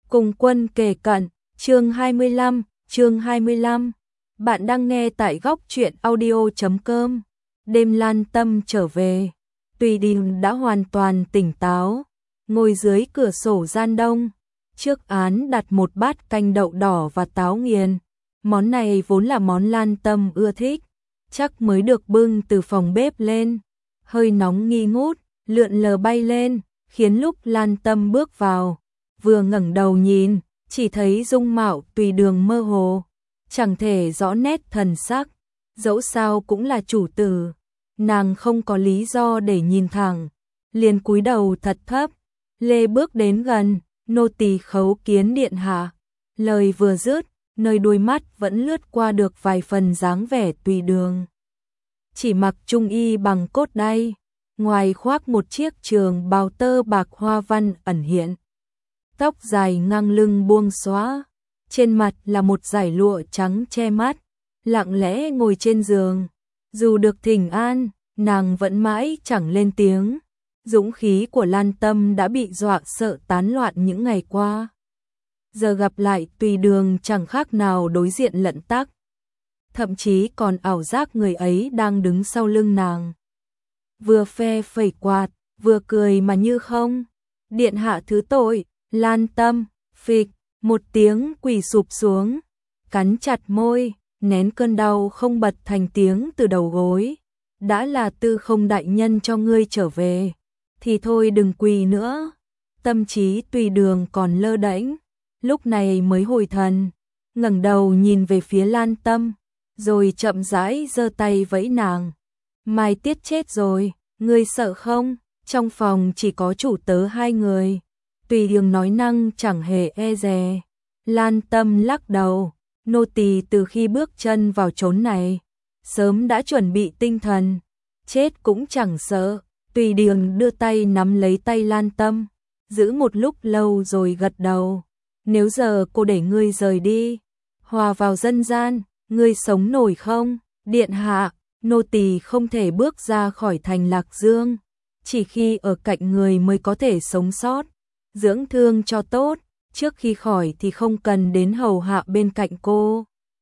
Cùng quân kề cận, chương 25. Bạn đang nghe tại góc truyện audio.com. Đêm Lan Tâm trở về, Tùy Đình đã hoàn toàn tỉnh táo, ngồi dưới cửa sổ gian đông, trước án đặt một bát canh đậu đỏ và táo nghiền. Món này vốn là món Lan Tâm ưa thích, chắc mới được bưng từ phòng bếp lên, hơi nóng nghi ngút, lượn lờ bay lên, khiến lúc Lan Tâm bước vào, vừa ngẩng đầu nhìn, chỉ thấy dung mạo Tùy Đường mơ hồ, chẳng thể rõ nét thần sắc, dẫu sao cũng là chủ tử, nàng không có lý do để nhìn thẳng, liền cúi đầu thật thấp, lê bước đến gần, nô tỳ khấu kiến điện hạ. Lời vừa dứt, nơi đuôi mắt vẫn lướt qua được vài phần dáng vẻ Tùy Đường. Chỉ mặc trung y bằng cốt đay, ngoài khoác một chiếc trường bào tơ bạc hoa văn ẩn hiện. Tóc dài ngang lưng buông xõa, trên mặt là một dải lụa trắng che mắt, lặng lẽ ngồi trên giường. Dù được thỉnh an, nàng vẫn mãi chẳng lên tiếng. Dũng khí của Lan Tâm đã bị dọa sợ tán loạn những ngày qua. Giờ gặp lại Tùy Đường chẳng khác nào đối diện lận tắc. Thậm chí còn ảo giác người ấy đang đứng sau lưng nàng. Vừa phe phẩy quạt, vừa cười mà như không. Điện hạ thứ tội, Lan Tâm, phịch, một tiếng quỳ sụp xuống, cắn chặt môi, nén cơn đau không bật thành tiếng từ đầu gối. Đã là Tư Không đại nhân cho ngươi trở về, thì thôi đừng quỳ nữa. Tâm trí Tùy Đường còn lơ đễnh, lúc này mới hồi thần, ngẩng đầu nhìn về phía Lan Tâm, rồi chậm rãi giơ tay vẫy nàng. Mai Tiết chết rồi, ngươi sợ không? Trong phòng chỉ có chủ tớ hai người. Tùy Đường nói năng chẳng hề e dè. Lan Tâm lắc đầu, nô tỳ từ khi bước chân vào chốn này, sớm đã chuẩn bị tinh thần, chết cũng chẳng sợ. Tùy Đường đưa tay nắm lấy tay Lan Tâm, giữ một lúc lâu rồi gật đầu. Nếu giờ cô để ngươi rời đi, hòa vào dân gian, ngươi sống nổi không? Điện hạ, nô tỳ không thể bước ra khỏi thành Lạc Dương, chỉ khi ở cạnh người mới có thể sống sót. Dưỡng thương cho tốt, trước khi khỏi thì không cần đến hầu hạ bên cạnh cô.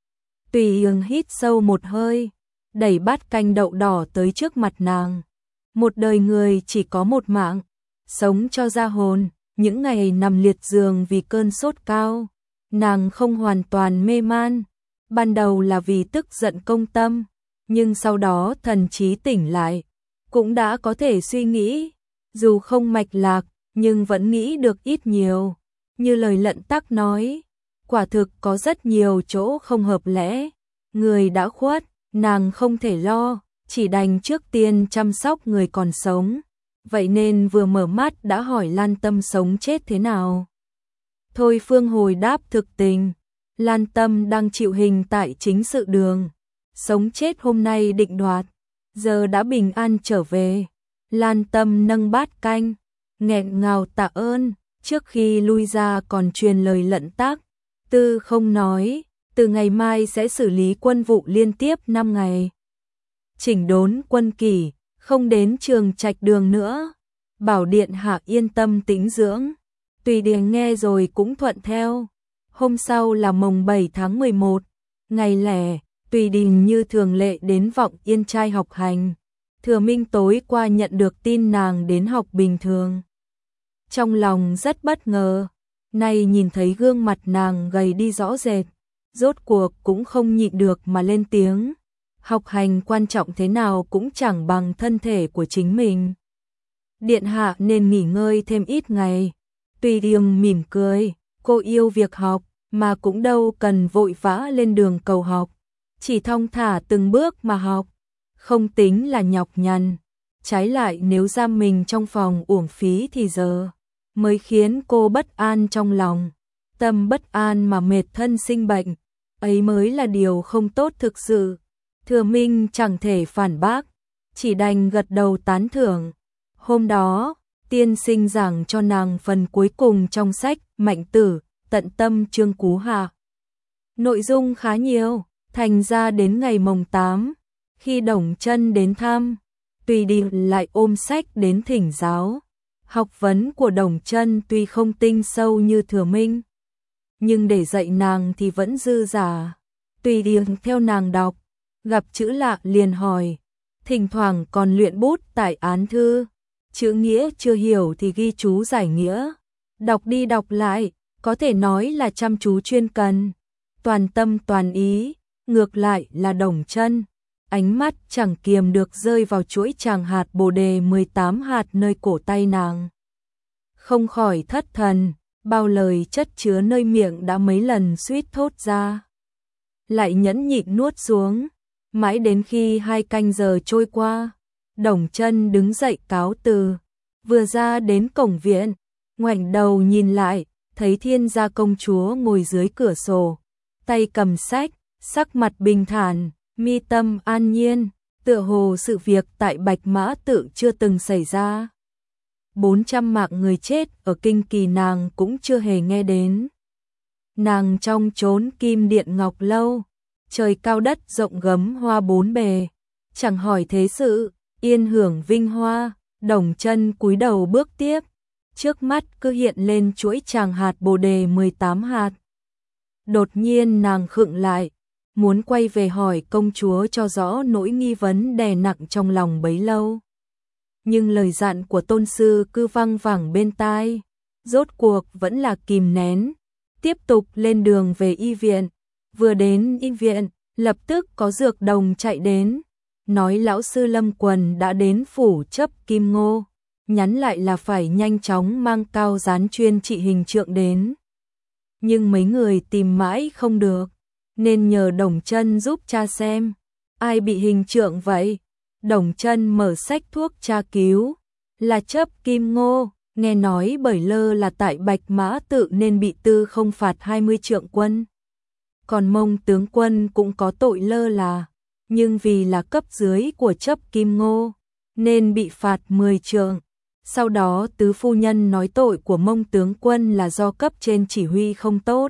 Tùy Đường hít sâu một hơi, đẩy bát canh đậu đỏ tới trước mặt nàng. Một đời người chỉ có một mạng, sống cho ra hồn. Những ngày nằm liệt giường vì cơn sốt cao, nàng không hoàn toàn mê man. Ban đầu là vì tức giận công tâm, nhưng sau đó thần trí tỉnh lại, cũng đã có thể suy nghĩ, dù không mạch lạc, nhưng vẫn nghĩ được ít nhiều. Như lời Lận Tắc nói, quả thực có rất nhiều chỗ không hợp lẽ. Người đã khuất, nàng không thể lo, chỉ đành trước tiên chăm sóc người còn sống. Vậy nên vừa mở mắt đã hỏi Lan Tâm sống chết thế nào. Thôi Phương hồi đáp thực tình, Lan Tâm đang chịu hình tại chính sự đường, sống chết hôm nay định đoạt, giờ đã bình an trở về. Lan Tâm nâng bát canh, nghẹn ngào tạ ơn, trước khi lui ra còn truyền lời Lận Tắc. Tư Không nói, từ ngày mai sẽ xử lý quân vụ liên tiếp 5 ngày. Chỉnh đốn quân kỷ, không đến Trường Trạch Đường nữa, bảo điện hạ yên tâm tĩnh dưỡng. Tùy Đường nghe rồi cũng thuận theo. Hôm sau là mồng 7 tháng 11, ngày lẻ, Tùy Đình như thường lệ đến Vọng Yên trai học hành. Thừa Minh tối qua nhận được tin nàng đến học bình thường, trong lòng rất bất ngờ. Nay nhìn thấy gương mặt nàng gầy đi rõ rệt, rốt cuộc cũng không nhịn được mà lên tiếng. Học hành quan trọng thế nào cũng chẳng bằng thân thể của chính mình. Điện hạ nên nghỉ ngơi thêm ít ngày. Tùy Đường mỉm cười, cô yêu việc học, mà cũng đâu cần vội vã lên đường cầu học. Chỉ thong thả từng bước mà học, không tính là nhọc nhằn. Trái lại nếu giam mình trong phòng uổng phí thì giờ mới khiến cô bất an trong lòng. Tâm bất an mà mệt thân sinh bệnh, ấy mới là điều không tốt thực sự. Thừa Minh chẳng thể phản bác, chỉ đành gật đầu tán thưởng. Hôm đó, tiên sinh giảng cho nàng phần cuối cùng trong sách Mạnh Tử, Tận Tâm Chương Cú Hạ. Nội dung khá nhiều, thành ra đến ngày mồng 8, khi Đồng Chân đến thăm, Tùy Đình lại ôm sách đến thỉnh giáo. Học vấn của Đồng Chân tuy không tinh sâu như Thừa Minh, nhưng để dạy nàng thì vẫn dư giả. Tùy điền theo nàng đọc, gặp chữ lạ liền hỏi, thỉnh thoảng còn luyện bút tại án thư, chữ nghĩa chưa hiểu thì ghi chú giải nghĩa, đọc đi đọc lại, có thể nói là chăm chú chuyên cần, toàn tâm toàn ý. Ngược lại là Đồng Chân, ánh mắt chẳng kiềm được rơi vào chuỗi tràng hạt bồ đề 18 hạt nơi cổ tay nàng. Không khỏi thất thần, bao lời chất chứa nơi miệng đã mấy lần suýt thốt ra. Lại nhẫn nhịn nuốt xuống, mãi đến khi 2 canh giờ trôi qua, Đồng Chân đứng dậy cáo từ, vừa ra đến cổng viện, ngoảnh đầu nhìn lại, thấy Thiên gia công chúa ngồi dưới cửa sổ, tay cầm sách, sắc mặt bình thản, mi tâm an nhiên, tựa hồ sự việc tại Bạch Mã Tự chưa từng xảy ra. 400 mạng người chết ở Kinh Kỳ nàng cũng chưa hề nghe đến. Nàng trong chốn Kim Điện Ngọc Lâu, trời cao đất rộng gấm hoa bốn bề, chẳng hỏi thế sự, yên hưởng vinh hoa. Đồng Chân cúi đầu bước tiếp, trước mắt cứ hiện lên chuỗi tràng hạt bồ đề 18 hạt. Đột nhiên nàng khựng lại, muốn quay về hỏi công chúa cho rõ nỗi nghi vấn đè nặng trong lòng bấy lâu. Nhưng lời dặn của tôn sư cứ văng vẳng bên tai, rốt cuộc vẫn là kìm nén, tiếp tục lên đường về y viện. Vừa đến y viện, lập tức có dược đồng chạy đến, nói lão sư Lâm Quần đã đến phủ chấp Kim Ngô, nhắn lại là phải nhanh chóng mang Cao Gián chuyên trị hình trượng đến. Nhưng mấy người tìm mãi không được, nên nhờ Đồng Chân giúp tra xem, ai bị hình trượng vậy. Đồng Chân mở sách thuốc tra cứu, là chấp Kim Ngô, nghe nói bởi lơ là tại Bạch Mã Tự nên bị tư không phạt 20 trượng quân. Còn Mông tướng quân cũng có tội lơ là, nhưng vì là cấp dưới của chấp Kim Ngô, nên bị phạt 10 trượng. Sau đó tứ phu nhân nói tội của Mông tướng quân là do cấp trên chỉ huy không tốt,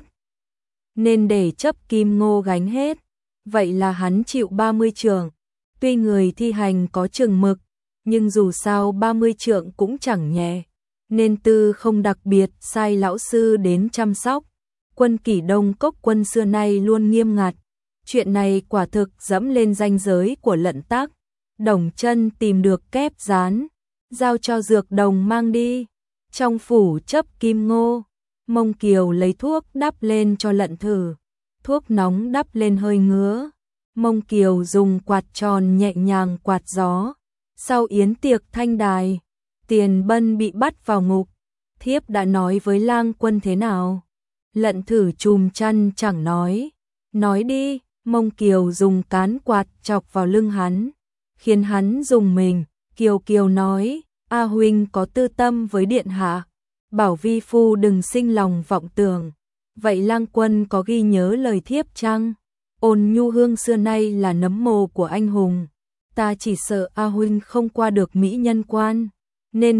nên để chấp Kim Ngô gánh hết, vậy là hắn chịu 30 trượng. Tuy người thi hành có chừng mực, nhưng dù sao 30 trượng cũng chẳng nhẹ, nên tư không đặc biệt sai lão sư đến chăm sóc. Quân kỷ Đông Cốc quân xưa nay luôn nghiêm ngặt, chuyện này quả thực dẫm lên ranh giới của Lận Tắc. Đồng Chân tìm được kép dán, giao cho dược đồng mang đi. Trong phủ chấp Kim Ngô, Mông Kiều lấy thuốc đắp lên cho Lận thử, thuốc nóng đắp lên hơi ngứa. Mông Kiều dùng quạt tròn nhẹ nhàng quạt gió. Sau yến tiệc thanh đài, Tiền Bân bị bắt vào ngục. Thiếp đã nói với lang quân thế nào? Lận thử chùm chăn chẳng nói. Nói đi. Mông Kiều dùng cán quạt chọc vào lưng hắn, khiến hắn rùng mình. Kiều Kiều nói, A huynh có tư tâm với điện hạ, bảo vi phu đừng sinh lòng vọng tưởng. Vậy lang quân có ghi nhớ lời thiếp chăng? Ôn nhu hương xưa nay là nấm mồ của anh hùng, ta chỉ sợ A huynh không qua được mỹ nhân quan, nên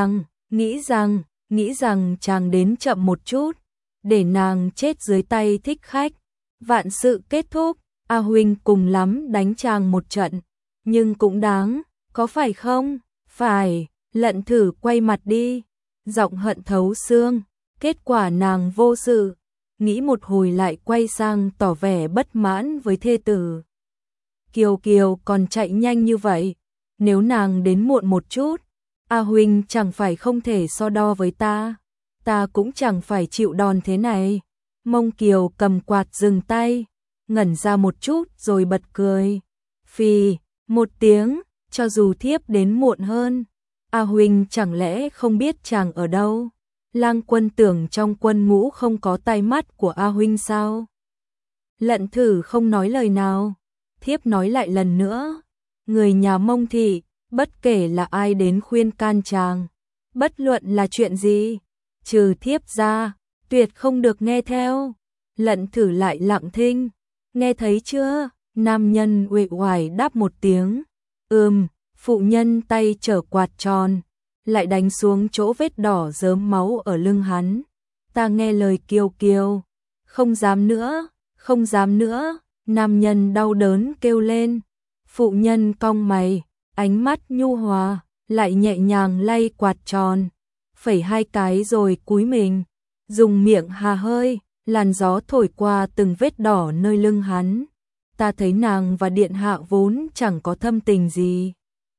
nghĩ rằng chàng đến chậm một chút, để nàng chết dưới tay thích khách. Vạn sự kết thúc, A huynh cùng lắm đánh chàng một trận, nhưng cũng đáng, có phải không? Phải. Lận thử quay mặt đi, giọng hận thấu xương. Kết quả nàng vô sự, nghĩ một hồi lại quay sang tỏ vẻ bất mãn với thê tử. Kiều Kiều còn chạy nhanh như vậy, nếu nàng đến muộn một chút, A huynh chẳng phải không thể so đo với ta cũng chẳng phải chịu đòn thế này. Mông Kiều cầm quạt dừng tay, ngẩn ra một chút rồi bật cười. Phì, một tiếng, cho dù thiếp đến muộn hơn, A huynh chẳng lẽ không biết chàng ở đâu? Lang quân tưởng trong quân ngũ không có tai mắt của A huynh sao? Lận thử không nói lời nào. Thiếp nói lại lần nữa, người nhà Mông thị, bất kể là ai đến khuyên can chàng, bất luận là chuyện gì, trừ thiếp ra, tuyệt không được nghe theo. Lận thử lại lặng thinh. Nghe thấy chưa? Nam nhân uể oải đáp một tiếng. Phụ nhân tay trở quạt tròn, lại đánh xuống chỗ vết đỏ rớm máu ở lưng hắn. Ta nghe lời Kiều Kiều, không dám nữa. Nam nhân đau đớn kêu lên. Phụ nhân cong mày, ánh mắt nhu hòa, lại nhẹ nhàng lay quạt tròn, phẩy 2 cái rồi cúi mình, dùng miệng hà hơi, làn gió thổi qua từng vết đỏ nơi lưng hắn. Ta thấy nàng và điện hạ vốn chẳng có thâm tình gì.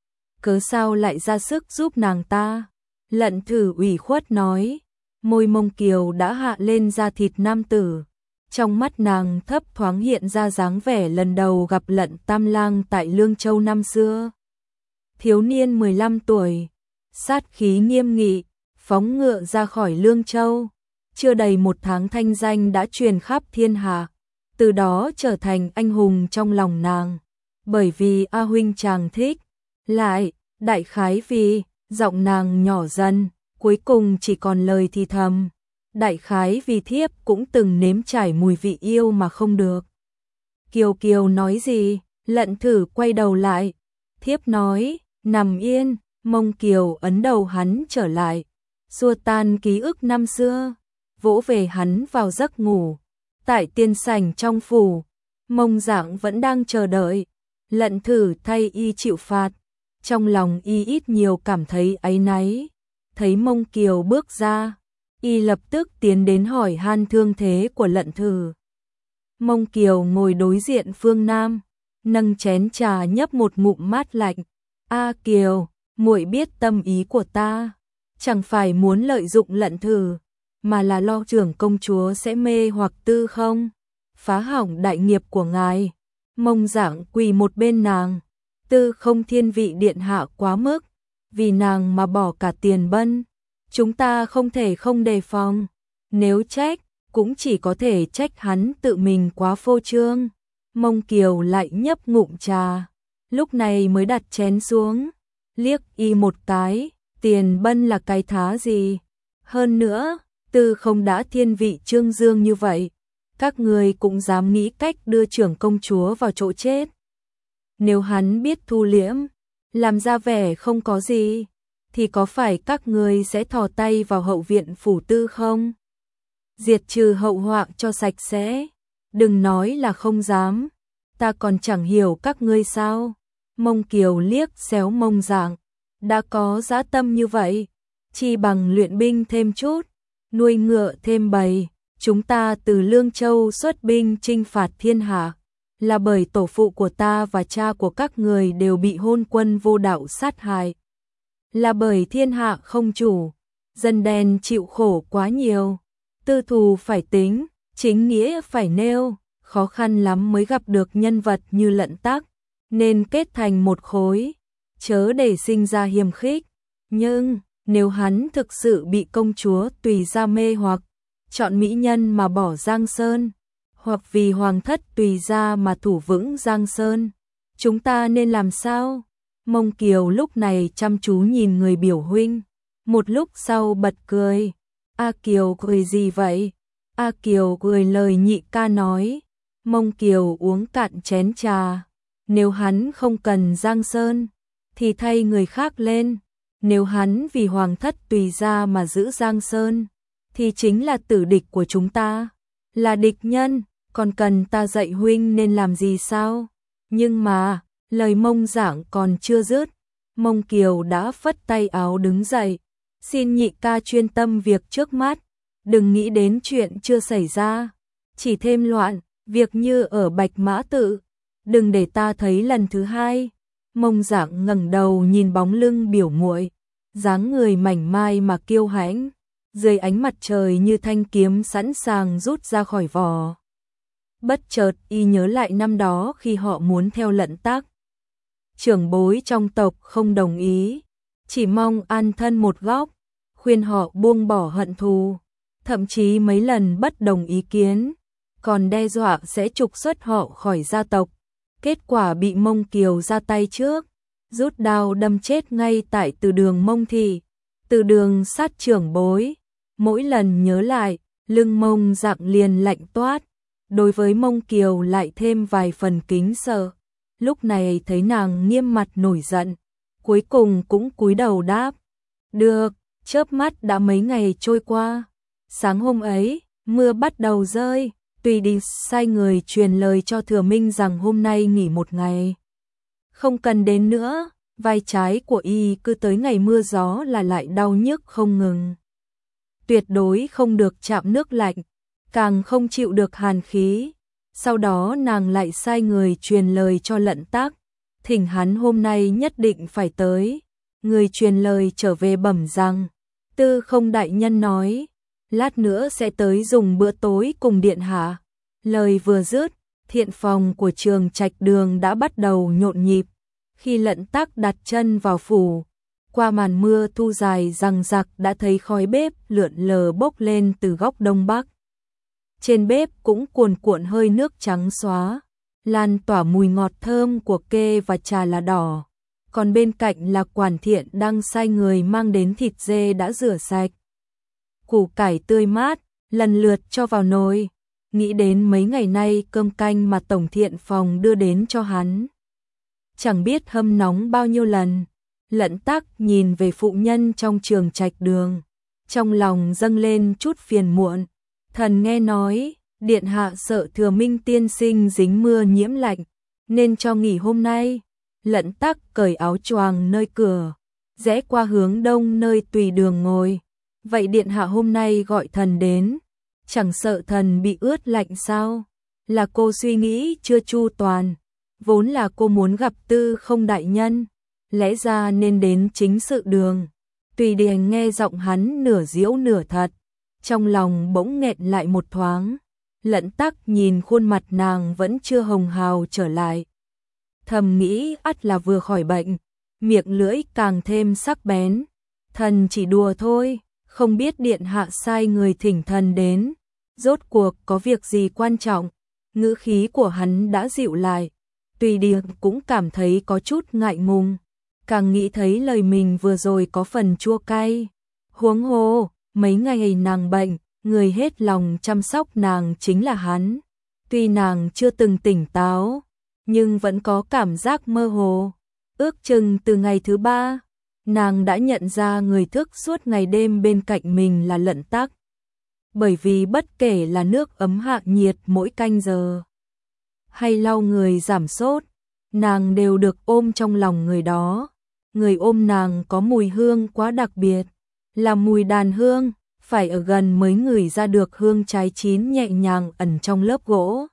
Cớ sao lại ra sức giúp nàng ta? Lận Thử ủy khuất nói. Môi Mông Kiều đã hạ lên da thịt nam tử. Trong mắt nàng thấp thoáng hiện ra dáng vẻ lần đầu gặp Lận Tam Lang tại Lương Châu năm xưa. Thiếu niên 15 tuổi, sát khí nghiêm nghị, phóng ngựa ra khỏi Lương Châu. Chưa đầy 1 tháng thanh danh đã truyền khắp thiên hạ, từ đó trở thành anh hùng trong lòng nàng. Bởi vì A huynh chàng thích, lại, đại khái vì, giọng nàng nhỏ dần, cuối cùng chỉ còn lời thì thầm. Đại khái vì thiếp cũng từng nếm trải mùi vị yêu mà không được. Kiều Kiều nói gì? Lận Thử quay đầu lại. Thiếp nói, nằm yên. Mông Kiều ấn đầu hắn trở lại, xua tan ký ức năm xưa, vỗ về hắn vào giấc ngủ. Tại tiên sảnh trong phủ, Mông Dạng vẫn đang chờ đợi. Lận Thử thay y chịu phạt, trong lòng y ít nhiều cảm thấy áy náy. Thấy Mông Kiều bước ra, y lập tức tiến đến hỏi han thương thế của Lận Thử. Mông Kiều ngồi đối diện Phương Nam, nâng chén trà nhấp một ngụm mát lạnh. A Kiều, muội biết tâm ý của ta, chẳng phải muốn lợi dụng Lận Thử, mà là lo trưởng công chúa sẽ mê hoặc Tư không, phá hỏng đại nghiệp của ngài. Mông Dạng quỳ một bên nàng. Tư không thiên vị điện hạ quá mức, vì nàng mà bỏ cả tiền bân. Chúng ta không thể không đề phòng, nếu trách, cũng chỉ có thể trách hắn tự mình quá phô trương. Mông Kiều lại nhấp ngụm trà, lúc này mới đặt chén xuống, liếc y một cái, tiền bân là cái thá gì? Hơn nữa, Tư không đã thiên vị Trương Dương như vậy, các người cũng dám nghĩ cách đưa trưởng công chúa vào chỗ chết. Nếu hắn biết thu liễm, làm ra vẻ không có gì, thì có phải các người sẽ thò tay vào hậu viện phủ Tư không? Diệt trừ hậu họa cho sạch sẽ, đừng nói là không dám, ta còn chẳng hiểu các ngươi sao. Mông Kiều liếc xéo Mông Dạng, đã có dã tâm như vậy, chi bằng luyện binh thêm chút, nuôi ngựa thêm bầy. Chúng ta từ Lương Châu xuất binh chinh phạt thiên hạ, là bởi tổ phụ của ta và cha của các người đều bị hôn quân vô đạo sát hại. Là bởi thiên hạ không chủ, dân đen chịu khổ quá nhiều, tư thù phải tính, chính nghĩa phải nêu, khó khăn lắm mới gặp được nhân vật như Lận Tắc, nên kết thành một khối, chớ để sinh ra hiềm khích. Nhưng, nếu hắn thực sự bị công chúa Tùy Gia mê hoặc, chọn mỹ nhân mà bỏ Giang Sơn, hoặc vì hoàng thất Tùy Gia mà thủ vững Giang Sơn, chúng ta nên làm sao? Mông Kiều lúc này chăm chú nhìn người biểu huynh, một lúc sau bật cười. A Kiều cười gì vậy? A Kiều cười lời nhị ca nói. Mông Kiều uống cạn chén trà. Nếu hắn không cần Giang Sơn, thì thay người khác lên. Nếu hắn vì hoàng thất Tùy Gia mà giữ Giang Sơn, thì chính là tử địch của chúng ta, là địch nhân, còn cần ta dạy huynh nên làm gì sao? Nhưng mà, lời Mông Dạng còn chưa dứt, Mông Kiều đã phất tay áo đứng dậy. Xin nhị ca chuyên tâm việc trước mắt, đừng nghĩ đến chuyện chưa xảy ra, chỉ thêm loạn, việc như ở Bạch Mã Tự, đừng để ta thấy lần thứ hai. Mông Dạng ngẩng đầu nhìn bóng lưng biểu muội, dáng người mảnh mai mà kiêu hãnh, dưới ánh mặt trời như thanh kiếm sẵn sàng rút ra khỏi vỏ. Bất chợt y nhớ lại năm đó khi họ muốn theo Lận Tắc, trưởng bối trong tộc không đồng ý, chỉ mong an thân một góc, khuyên họ buông bỏ hận thù, thậm chí mấy lần bất đồng ý kiến, còn đe dọa sẽ trục xuất họ khỏi gia tộc. Kết quả bị Mông Kiều ra tay trước, rút đao đâm chết ngay tại từ đường Mông Thị, từ đường sát trưởng bối. Mỗi lần nhớ lại, lưng Mông Dạng liền lạnh toát, đối với Mông Kiều lại thêm vài phần kính sợ. Lúc này thấy nàng nghiêm mặt nổi giận, cuối cùng cũng cúi đầu đáp. Được, chớp mắt đã mấy ngày trôi qua. Sáng hôm ấy, mưa bắt đầu rơi, Tùy đi sai người truyền lời cho Thừa Minh rằng hôm nay nghỉ một ngày. Không cần đến nữa, vai trái của y cứ tới ngày mưa gió là lại đau nhức không ngừng. Tuyệt đối không được chạm nước lạnh, càng không chịu được hàn khí. Sau đó nàng lại sai người truyền lời cho Lận Tác, thỉnh hắn hôm nay nhất định phải tới. Người truyền lời trở về bẩm rằng, Tư Không đại nhân nói, lát nữa sẽ tới dùng bữa tối cùng điện hạ. Lời vừa dứt, thiện phòng của Trường Trạch Đường đã bắt đầu nhộn nhịp. Khi Lận Tác đặt chân vào phủ, qua màn mưa thu dài răng rặc đã thấy khói bếp lượn lờ bốc lên từ góc đông bắc. Trên bếp cũng cuồn cuộn hơi nước trắng xóa, lan tỏa mùi ngọt thơm của kê và trà lá đỏ. Còn bên cạnh là Quản Thiện đang sai người mang đến thịt dê đã rửa sạch, củ cải tươi mát, lần lượt cho vào nồi. Nghĩ đến mấy ngày nay cơm canh mà Tổng Thiện phòng đưa đến cho hắn, chẳng biết hâm nóng bao nhiêu lần. Lận Tác nhìn về phụ nhân trong Trường Trạch Đường, trong lòng dâng lên chút phiền muộn. Thần nghe nói, điện hạ sợ Thừa Minh tiên sinh dính mưa nhiễm lạnh, nên cho nghỉ hôm nay. Lận Tác cởi áo choàng nơi cửa, rẽ qua hướng đông nơi Tùy Đường ngồi. Vậy điện hạ hôm nay gọi thần đến, chẳng sợ thần bị ướt lạnh sao? Là cô suy nghĩ chưa chu toàn, vốn là cô muốn gặp Tư Không đại nhân, lẽ ra nên đến chính sự đường. Tùy Đường nghe giọng hắn nửa giễu nửa thật, trong lòng bỗng nghẹn lại một thoáng. Lận Tác nhìn khuôn mặt nàng vẫn chưa hồng hào trở lại, thầm nghĩ ắt là vừa khỏi bệnh, miệng lưỡi càng thêm sắc bén. Thần chỉ đùa thôi, không biết điện hạ sai người thỉnh thần đến, rốt cuộc có việc gì quan trọng. Ngữ khí của hắn đã dịu lại, Tùy Đường cũng cảm thấy có chút ngại ngùng, càng nghĩ thấy lời mình vừa rồi có phần chua cay. Huống hồ, mấy ngày nàng bệnh, người hết lòng chăm sóc nàng chính là hắn. Tuy nàng chưa từng tỉnh táo, nhưng vẫn có cảm giác mơ hồ. Ước chừng từ ngày thứ 3, nàng đã nhận ra người thức suốt ngày đêm bên cạnh mình là Lận Tác. Bởi vì bất kể là nước ấm hạ nhiệt mỗi canh giờ, hay lau người giảm sốt, nàng đều được ôm trong lòng người đó. Người ôm nàng có mùi hương quá đặc biệt, là mùi đàn hương, phải ở gần mới ngửi ra được hương trái chín nhẹ nhàng ẩn trong lớp gỗ.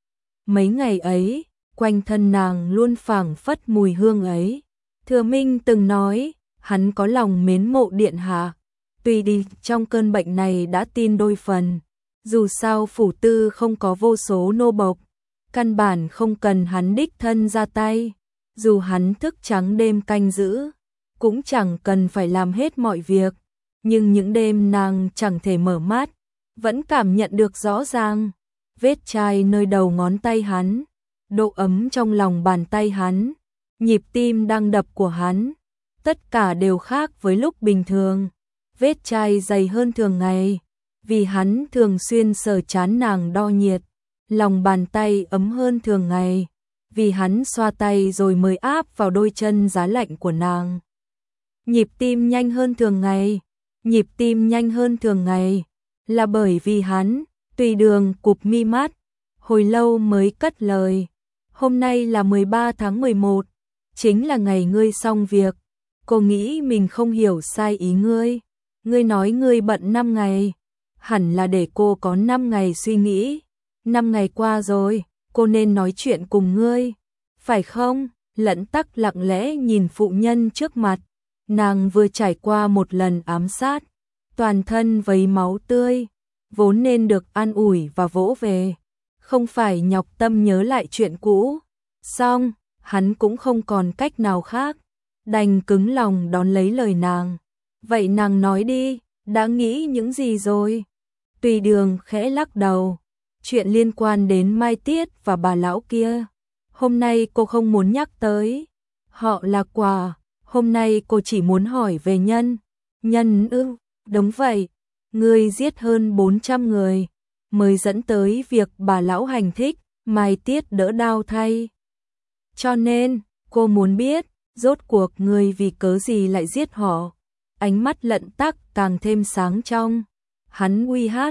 Mấy ngày ấy, quanh thân nàng luôn phảng phất mùi hương ấy. Thừa Minh từng nói, hắn có lòng mến mộ điện hạ, tuy đi trong cơn bệnh này đã tin đôi phần. Dù sao phủ tư không có vô số nô bộc, căn bản không cần hắn đích thân ra tay. Dù hắn thức trắng đêm canh giữ, cũng chẳng cần phải làm hết mọi việc. Nhưng những đêm nàng chẳng thể mở mắt, vẫn cảm nhận được rõ ràng vết chai nơi đầu ngón tay hắn, độ ấm trong lòng bàn tay hắn, nhịp tim đang đập của hắn, tất cả đều khác với lúc bình thường. Vết chai dày hơn thường ngày, vì hắn thường xuyên sờ trán nàng đo nhiệt. Lòng bàn tay ấm hơn thường ngày, vì hắn xoa tay rồi mới áp vào đôi chân giá lạnh của nàng. Nhịp tim nhanh hơn thường ngày, nhịp tim nhanh hơn thường ngày, là bởi vì hắn. Tùy Đường cụp mi mắt, hồi lâu mới cất lời. Hôm nay là 13 tháng 11, chính là ngày ngươi xong việc. Cô nghĩ mình không hiểu sai ý ngươi. Ngươi nói ngươi bận 5 ngày, hẳn là để cô có 5 ngày suy nghĩ. 5 ngày qua rồi, cô nên nói chuyện cùng ngươi, phải không? Lận Tắc lặng lẽ nhìn phụ nhân trước mặt, nàng vừa trải qua một lần ám sát, toàn thân vấy máu tươi, vốn nên được an ủi và vỗ về, không phải nhọc tâm nhớ lại chuyện cũ. Xong, hắn cũng không còn cách nào khác, đành cứng lòng đón lấy lời nàng. Vậy nàng nói đi, đã nghĩ những gì rồi? Tùy Đường khẽ lắc đầu. Chuyện liên quan đến Mai Tiết và bà lão kia, hôm nay cô không muốn nhắc tới. Họ là quà, hôm nay cô chỉ muốn hỏi về nhân. Nhân ư? Đúng vậy, ngươi giết hơn 400 người, mới dẫn tới việc bà lão hành thích, Mai Tiết đỡ đau thay. Cho nên, cô muốn biết, rốt cuộc ngươi vì cớ gì lại giết họ. Ánh mắt Lận Tắc càng thêm sáng trong. Hắn uy hát,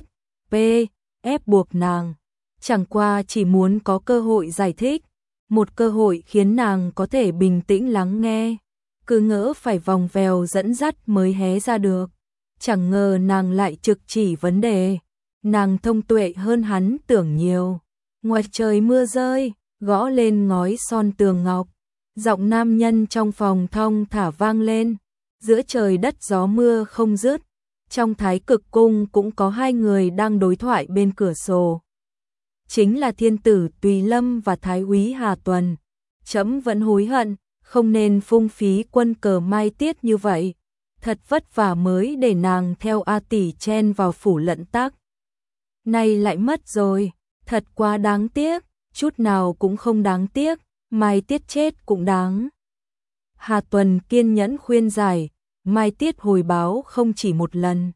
ép buộc nàng, chẳng qua chỉ muốn có cơ hội giải thích, một cơ hội khiến nàng có thể bình tĩnh lắng nghe, cứ ngỡ phải vòng vèo dẫn dắt mới hé ra được. Chẳng ngờ nàng lại trực chỉ vấn đề. nàng thông tuệ hơn hắn tưởng nhiều. Ngoài trời mưa rơi, gõ lên ngói son tường ngọc, giọng nam nhân trong phòng thong thả vang lên, giữa trời đất gió mưa không dứt. Trong Thái Cực cung cũng có hai người đang đối thoại bên cửa sổ. Chính là thiên tử Tùy Lâm và thái úy Hà Tuần. Trẫm vẫn hối hận, không nên phung phí quân cờ Mai Tiết như vậy. Thật vất vả mới để nàng theo A tỷ chen vào phủ Lận Tắc. Nay lại mất rồi, thật quá đáng tiếc, chút nào cũng không đáng tiếc, Mai Tiết chết cũng đáng. Hà Tuần kiên nhẫn khuyên giải, Mai Tiết hồi báo không chỉ một lần.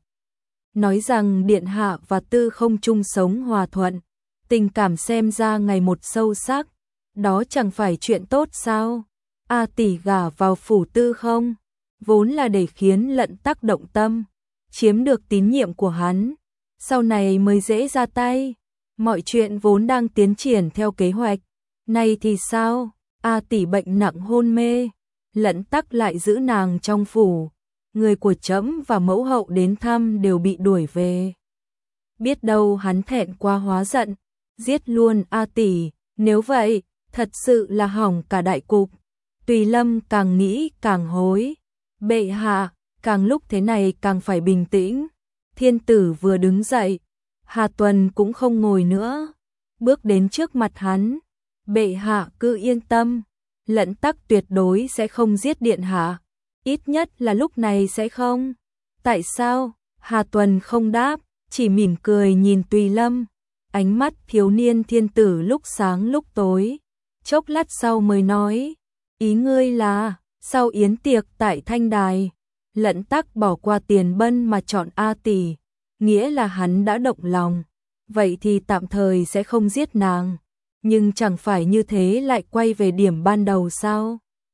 Nói rằng Điện Hạ và Tư không chung sống hòa thuận, tình cảm xem ra ngày một sâu sắc, đó chẳng phải chuyện tốt sao? A tỷ gả vào phủ Tư không, vốn là để khiến Lận Tắc động tâm, chiếm được tín nhiệm của hắn, sau này mới dễ ra tay. Mọi chuyện vốn đang tiến triển theo kế hoạch, nay thì sao? A tỷ bệnh nặng hôn mê, Lận Tắc lại giữ nàng trong phủ, người của trẫm và mẫu hậu đến thăm đều bị đuổi về. Biết đâu hắn thẹn quá hóa giận, giết luôn A tỷ, nếu vậy, thật sự là hỏng cả đại cục. Tùy Lâm càng nghĩ càng hối. Bệ hạ, càng lúc thế này càng phải bình tĩnh. Thiên tử vừa đứng dậy, Hà Tuần cũng không ngồi nữa, bước đến trước mặt hắn. Bệ hạ cứ yên tâm, Lận Tắc tuyệt đối sẽ không giết điện hạ, ít nhất là lúc này sẽ không. Tại sao? Hà Tuần không đáp, chỉ mỉm cười nhìn Tùy Lâm, ánh mắt thiếu niên thiên tử lúc sáng lúc tối. Chốc lát sau mới nói, ý ngươi là, sau yến tiệc tại Thanh Đài, Lận Tắc bỏ qua tiền bân mà chọn A tỷ, nghĩa là hắn đã động lòng, vậy thì tạm thời sẽ không giết nàng, nhưng chẳng phải như thế lại quay về điểm ban đầu sao?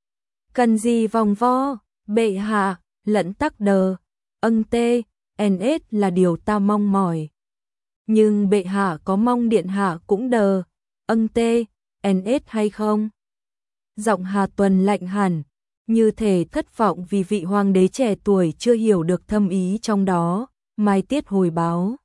Cần gì vòng vo, bệ hạ, Lận Tắc đờ, tê, ns là điều ta mong mỏi. Nhưng bệ hạ có mong điện hạ cũng đờ, tê, ns hay không? Giọng Hà Tuần lạnh hẳn, như thể thất vọng vì vị hoàng đế trẻ tuổi chưa hiểu được thâm ý trong đó. Mai Tiết hồi báo,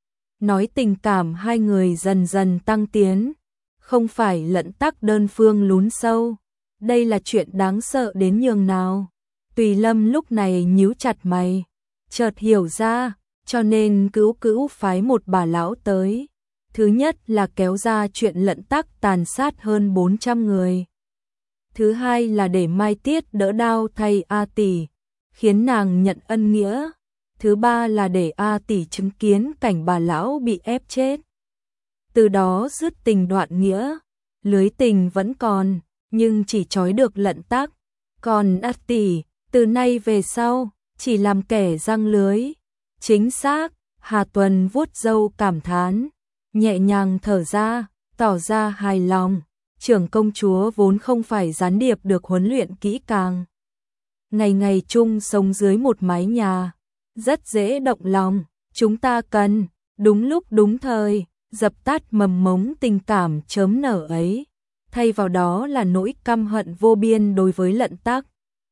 nói tình cảm hai người dần dần tăng tiến, không phải Lận Tắc đơn phương lún sâu, đây là chuyện đáng sợ đến nhường nào. Tùy Lâm lúc này nhíu chặt mày, chợt hiểu ra, cho nên Cữu phái một bà lão tới. Thứ nhất là kéo ra chuyện Lận Tắc tàn sát hơn 400 người. Thứ hai là để Mai Tiết đỡ đao thay A tỷ, khiến nàng nhận ân nghĩa. Thứ ba là để A tỷ chứng kiến cảnh bà lão bị ép chết. Từ đó dứt tình đoạn nghĩa, lưới tình vẫn còn, nhưng chỉ trói được Lận Tắc. Còn A tỷ, từ nay về sau, chỉ làm kẻ răng lưới. Chính xác, Hà Tuần vuốt râu cảm thán, nhẹ nhàng thở ra, tỏ ra hài lòng. Trưởng công chúa vốn không phải gián điệp được huấn luyện kỹ càng. Ngày ngày chung sống dưới một mái nhà, rất dễ động lòng. Chúng ta cần, đúng lúc đúng thời, dập tắt mầm mống tình cảm chớm nở ấy. Thay vào đó là nỗi căm hận vô biên đối với Lận Tắc.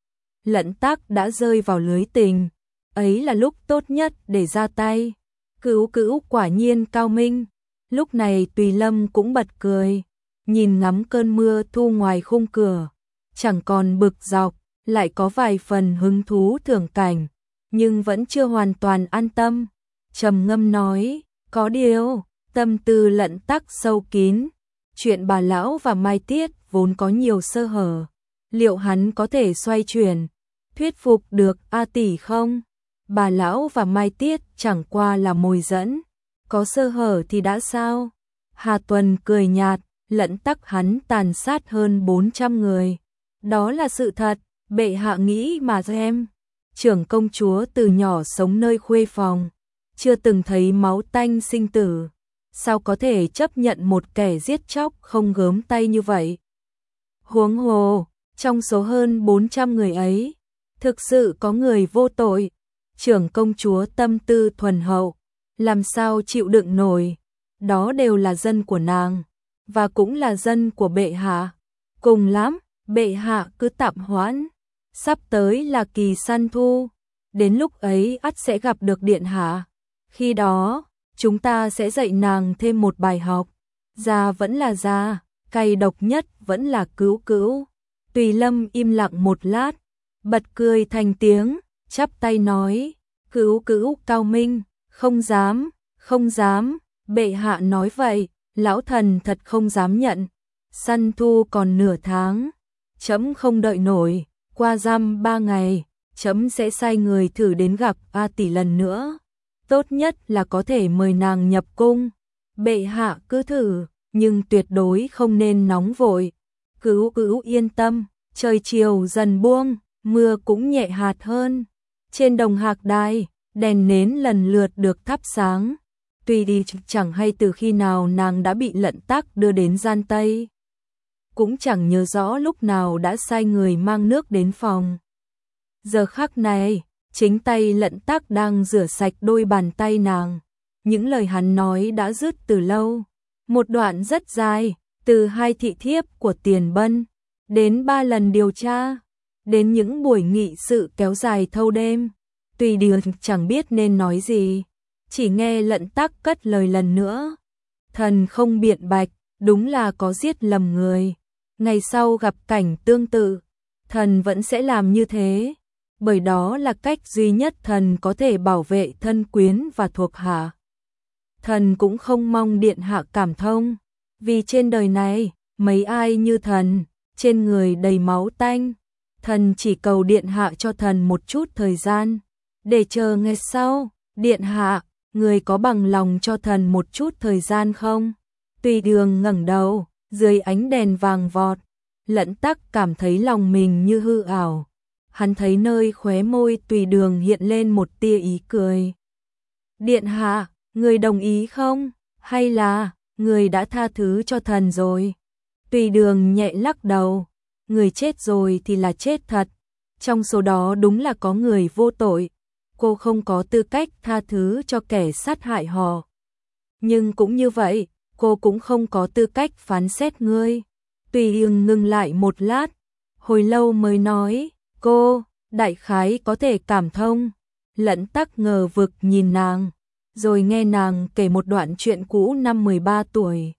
Lận Tắc đã rơi vào lưới tình, ấy là lúc tốt nhất để ra tay. Cữu quả nhiên cao minh. Lúc này Tùy Lâm cũng bật cười, nhìn ngắm cơn mưa thu ngoài khung cửa, chẳng còn bực dọc, lại có vài phần hứng thú thưởng cảnh, nhưng vẫn chưa hoàn toàn an tâm. Trầm ngâm nói, có điều, tâm tư Lận Tắc sâu kín, chuyện bà lão và Mai Tiết vốn có nhiều sơ hở, liệu hắn có thể xoay chuyển, thuyết phục được A tỷ không? Bà lão và Mai Tiết chẳng qua là mồi dẫn, có sơ hở thì đã sao? Hà Tuần cười nhạt, Lận Tắc hắn tàn sát hơn 400 người, đó là sự thật, bệ hạ nghĩ mà xem. Trưởng công chúa từ nhỏ sống nơi khuê phòng, chưa từng thấy máu tanh sinh tử, sao có thể chấp nhận một kẻ giết chóc không gớm tay như vậy? Huống hồ, trong số hơn 400 người ấy, thực sự có người vô tội. Trưởng công chúa tâm tư thuần hậu, làm sao chịu đựng nổi, đó đều là dân của nàng, và cũng là dân của bệ hạ. Cùng lắm, bệ hạ cứ tạm hoãn, sắp tới là kỳ săn thu, đến lúc ấy ắt sẽ gặp được điện hạ. Khi đó, chúng ta sẽ dạy nàng thêm một bài học. Già vẫn là già, cay độc nhất vẫn là Cữu Cữu. Tùy Lâm im lặng một lát, bật cười thành tiếng, chắp tay nói, Cữu Cữu cao minh, không dám, không dám, bệ hạ nói vậy, lão thần thật không dám nhận. Săn thu còn nửa tháng, trẫm không đợi nổi, qua dăm 3 ngày, trẫm sẽ sai người thử đến gặp A tỷ lần nữa. Tốt nhất là có thể mời nàng nhập cung. Bệ hạ cứ thử, nhưng tuyệt đối không nên nóng vội. Cữu Cữu yên tâm, trời chiều dần buông, mưa cũng nhẹ hạt hơn. Trên đồng hạc đài, đèn nến lần lượt được thắp sáng. Tuy đi chẳng hay từ khi nào nàng đã bị Lận Tắc đưa đến gian Tây. Cũng chẳng nhớ rõ lúc nào đã sai người mang nước đến phòng. Giờ khắc này, chính tay Lận Tắc đang rửa sạch đôi bàn tay nàng. Những lời hắn nói đã dứt từ lâu. Một đoạn rất dài, từ 2 thị thiếp của Tiền Bân, đến 3 lần điều tra, đến những buổi nghị sự kéo dài thâu đêm. Tùy Điều chẳng biết nên nói gì, chỉ nghe Lận Tắc cất lời lần nữa. Thần không biện bạch, đúng là có giết lầm người. Ngày sau gặp cảnh tương tự, thần vẫn sẽ làm như thế, bởi đó là cách duy nhất thần có thể bảo vệ thân quyến và thuộc hạ. Thần cũng không mong điện hạ cảm thông, vì trên đời này, mấy ai như thần, trên người đầy máu tanh. Thần chỉ cầu điện hạ cho thần một chút thời gian, để chờ ngày sau. Điện hạ, người có bằng lòng cho thần một chút thời gian không? Tùy Đường ngẩng đầu, dưới ánh đèn vàng vọt, Lận Tắc cảm thấy lòng mình như hư ảo. Hắn thấy nơi khóe môi Tùy Đường hiện lên một tia ý cười. Điện hạ, người đồng ý không? Hay là, người đã tha thứ cho thần rồi? Tùy Đường nhẹ lắc đầu, người chết rồi thì là chết thật. Trong số đó đúng là có người vô tội. Cô không có tư cách tha thứ cho kẻ sát hại họ. Nhưng cũng như vậy, cô cũng không có tư cách phán xét ngươi. Tùy Đường ngừng lại một lát, hồi lâu mới nói, cô, đại khái có thể cảm thông. Lận Tắc ngờ vực nhìn nàng, rồi nghe nàng kể một đoạn chuyện cũ năm 13 tuổi.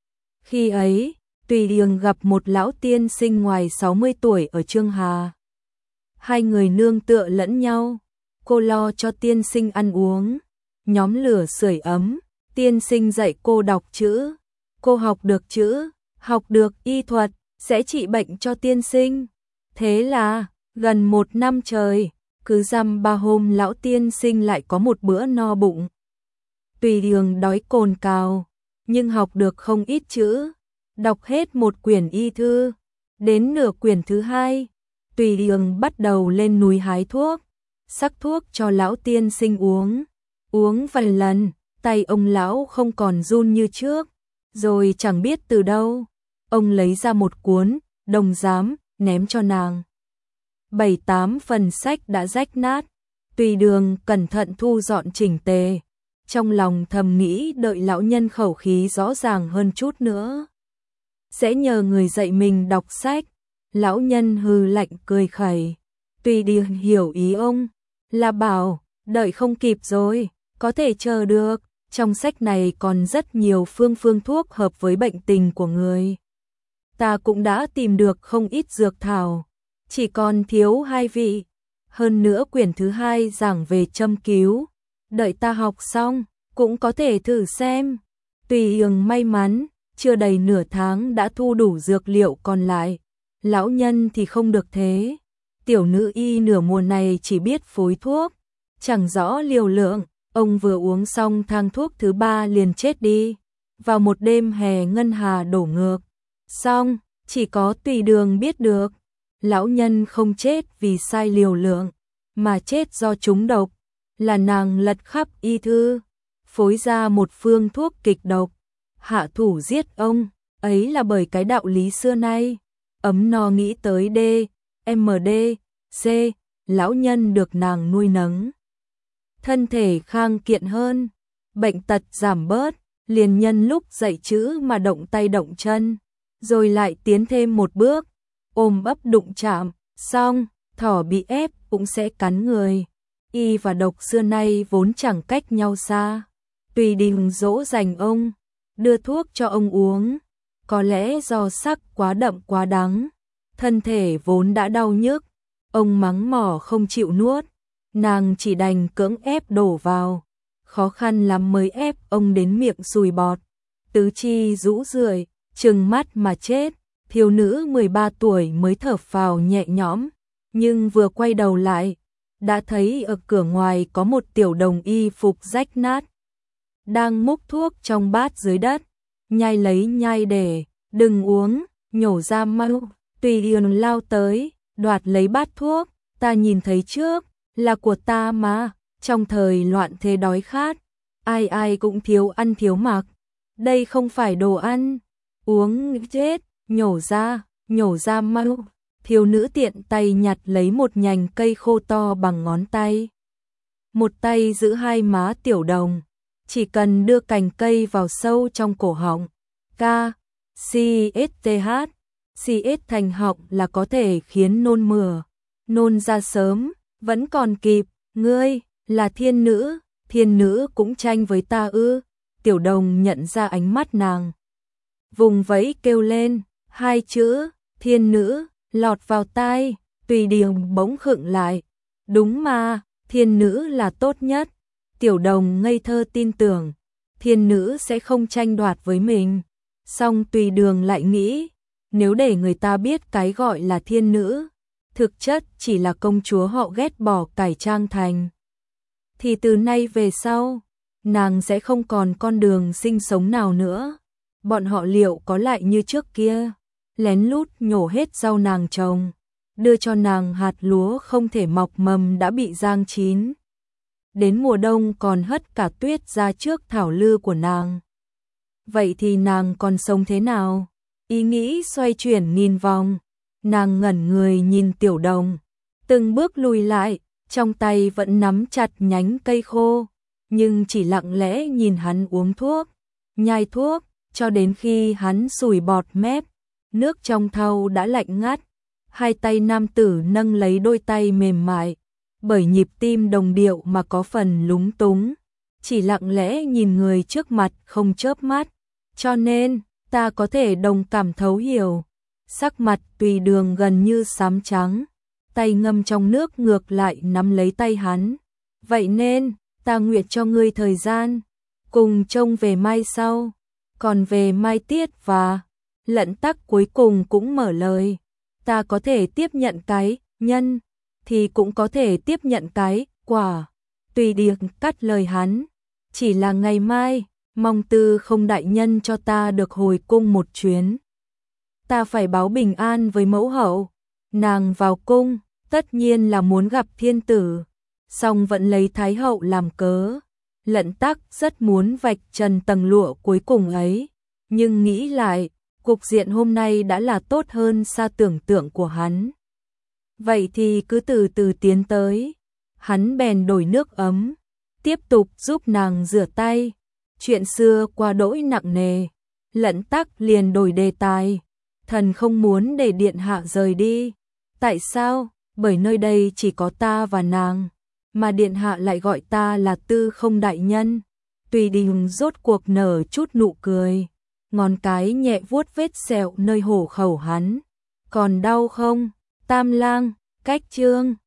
Khi ấy, Tùy Đường gặp một lão tiên sinh ngoài 60 tuổi ở Trương Hà. Hai người nương tựa lẫn nhau, cô lo cho tiên sinh ăn uống, nhóm lửa sưởi ấm, tiên sinh dạy cô đọc chữ, cô học được chữ, học được y thuật, sẽ trị bệnh cho tiên sinh. Thế là, gần 1 năm trời, cứ dăm 3 hôm lão tiên sinh lại có một bữa no bụng. Tùy Đường đói cồn cào, nhưng học được không ít chữ, đọc hết một quyển y thư. Đến nửa quyển thứ 2, Tùy Đường bắt đầu lên núi hái thuốc, sắc thuốc cho lão tiên sinh uống. Uống vài lần, tay ông lão không còn run như trước. Rồi chẳng biết từ đâu, ông lấy ra một cuốn đồng giám, ném cho nàng. 7-8 phần sách đã rách nát. Tùy Đường cẩn thận thu dọn chỉnh tề, trong lòng thầm nghĩ đợi lão nhân khẩu khí rõ ràng hơn chút nữa, sẽ nhờ người dạy mình đọc sách. Lão nhân hừ lạnh cười khẩy. Tùy Đường hiểu ý ông, là bảo, đợi không kịp rồi, có thể chờ được. Trong sách này còn rất nhiều phương thuốc hợp với bệnh tình của người. Ta cũng đã tìm được không ít dược thảo, chỉ còn thiếu 2 vị. Hơn nữa quyển thứ 2 giảng về châm cứu, đợi ta học xong, cũng có thể thử xem. Tùy Đường may mắn, chưa đầy nửa tháng đã thu đủ dược liệu còn lại. Lão nhân thì không được thế. Tiểu nữ y nửa mùa này chỉ biết phối thuốc, chẳng rõ liều lượng. Ông vừa uống xong thang thuốc thứ 3 liền chết đi. Vào một đêm hè ngân hà đổ ngược. Xong, chỉ có Tùy Đường biết được. Lão nhân không chết vì sai liều lượng, mà chết do trúng độc. Là nàng lật khắp y thư, phối ra một phương thuốc kịch độc, hạ thủ giết ông. Ấy là bởi cái đạo lý xưa nay, ấm no nghĩ tới D, MD, C. Lão nhân được nàng nuôi nấng, thân thể khang kiện hơn, bệnh tật giảm bớt, liền nhân lúc dạy chữ mà động tay động chân, rồi lại tiến thêm một bước, ôm ấp đụng chạm, xong, thỏ bị ép cũng sẽ cắn người. Y và độc xưa nay vốn chẳng cách nhau xa. Tùy Đình dỗ dành ông, đưa thuốc cho ông uống. Có lẽ do sắc quá đậm quá đắng, thân thể vốn đã đau nhức, ông mắng mỏ không chịu nuốt, nàng chỉ đành cưỡng ép đổ vào. Khó khăn lắm mới ép ông đến miệng sùi bọt, tứ chi rũ rượi, trừng mắt mà chết. Thiếu nữ 13 tuổi mới thở phào nhẹ nhõm, nhưng vừa quay đầu lại, đã thấy ở cửa ngoài có một tiểu đồng y phục rách nát, đang múc thuốc trong bát dưới đất, nhai lấy nhai để, đừng uống, nhổ ra mau. Tùy Điền lao tới, đoạt lấy bát thuốc, ta nhìn thấy trước, là của ta mà, trong thời loạn thế đói khát, ai ai cũng thiếu ăn thiếu mặc, đây không phải đồ ăn, uống chết, nhổ ra mau. Thiếu nữ tiện tay nhặt lấy một nhành cây khô to bằng ngón tay. Một tay giữ hai má tiểu đồng, chỉ cần đưa cành cây vào sâu trong cổ họng, CSTH, CS thành họng là có thể khiến nôn mửa, nôn ra sớm, vẫn còn kịp. Ngươi là thiên nữ cũng tranh với ta ư? Tiểu đồng nhận ra ánh mắt nàng, vùng vẫy kêu lên, hai chữ thiên nữ lọt vào tai. Tùy Điền bỗng khựng lại, đúng mà, thiên nữ là tốt nhất. Tiểu đồng ngây thơ tin tưởng thiên nữ sẽ không tranh đoạt với mình, song Tùy Điền lại nghĩ, nếu để người ta biết cái gọi là thiên nữ thực chất chỉ là công chúa họ ghét bỏ cải trang thành, thì từ nay về sau nàng sẽ không còn con đường sinh sống nào nữa. Bọn họ liệu có lại như trước kia, lén lút nhổ hết rau nàng trồng, đưa cho nàng hạt lúa không thể mọc mầm đã bị giang chín, đến mùa đông còn hất cả tuyết ra trước thảo lư của nàng. Vậy thì nàng còn sống thế nào? Ý nghĩ xoay chuyển nghìn vòng, nàng ngẩn người nhìn tiểu đồng, từng bước lùi lại, trong tay vẫn nắm chặt nhánh cây khô, nhưng chỉ lặng lẽ nhìn hắn uống thuốc, nhai thuốc, cho đến khi hắn sùi bọt mép, nước trong thau đã lạnh ngắt. Hai tay nam tử nâng lấy đôi tay mềm mại, bởi nhịp tim đồng điệu mà có phần lúng túng, chỉ lặng lẽ nhìn người trước mặt không chớp mắt, cho nên ta có thể đồng cảm thấu hiểu. Sắc mặt Tùy Đường gần như xám trắng, tay ngâm trong nước ngược lại nắm lấy tay hắn. Vậy nên, ta nguyện cho ngươi thời gian, cùng trông về mai sau. Còn về Mai Tiết và Lận Tắc cuối cùng cũng mở lời, ta có thể tiếp nhận cái nhân, thì cũng có thể tiếp nhận cái quả. Tùy Điền cắt lời hắn, chỉ là ngày mai, mong Tư Không đại nhân cho ta được hồi cung một chuyến. Ta phải báo bình an với mẫu hậu, nàng vào cung, tất nhiên là muốn gặp thiên tử, song vẫn lấy thái hậu làm cớ. Lận Tắc rất muốn vạch trần tầng lụa cuối cùng ấy, nhưng nghĩ lại, cục diện hôm nay đã là tốt hơn xa tưởng tượng của hắn. Vậy thì cứ từ từ tiến tới. Hắn bèn đổi nước ấm, tiếp tục giúp nàng rửa tay. Chuyện xưa qua đỗi nặng nề, Lận Tắc liền đổi đề tài. Thần không muốn để điện hạ rời đi. Tại sao? Bởi nơi đây chỉ có ta và nàng, mà điện hạ lại gọi ta là Tư Không đại nhân. Tùy Đình rốt cuộc nở chút nụ cười, ngón cái nhẹ vuốt vết sẹo nơi hổ khẩu hắn. Còn đau không? Tam lang, cách chương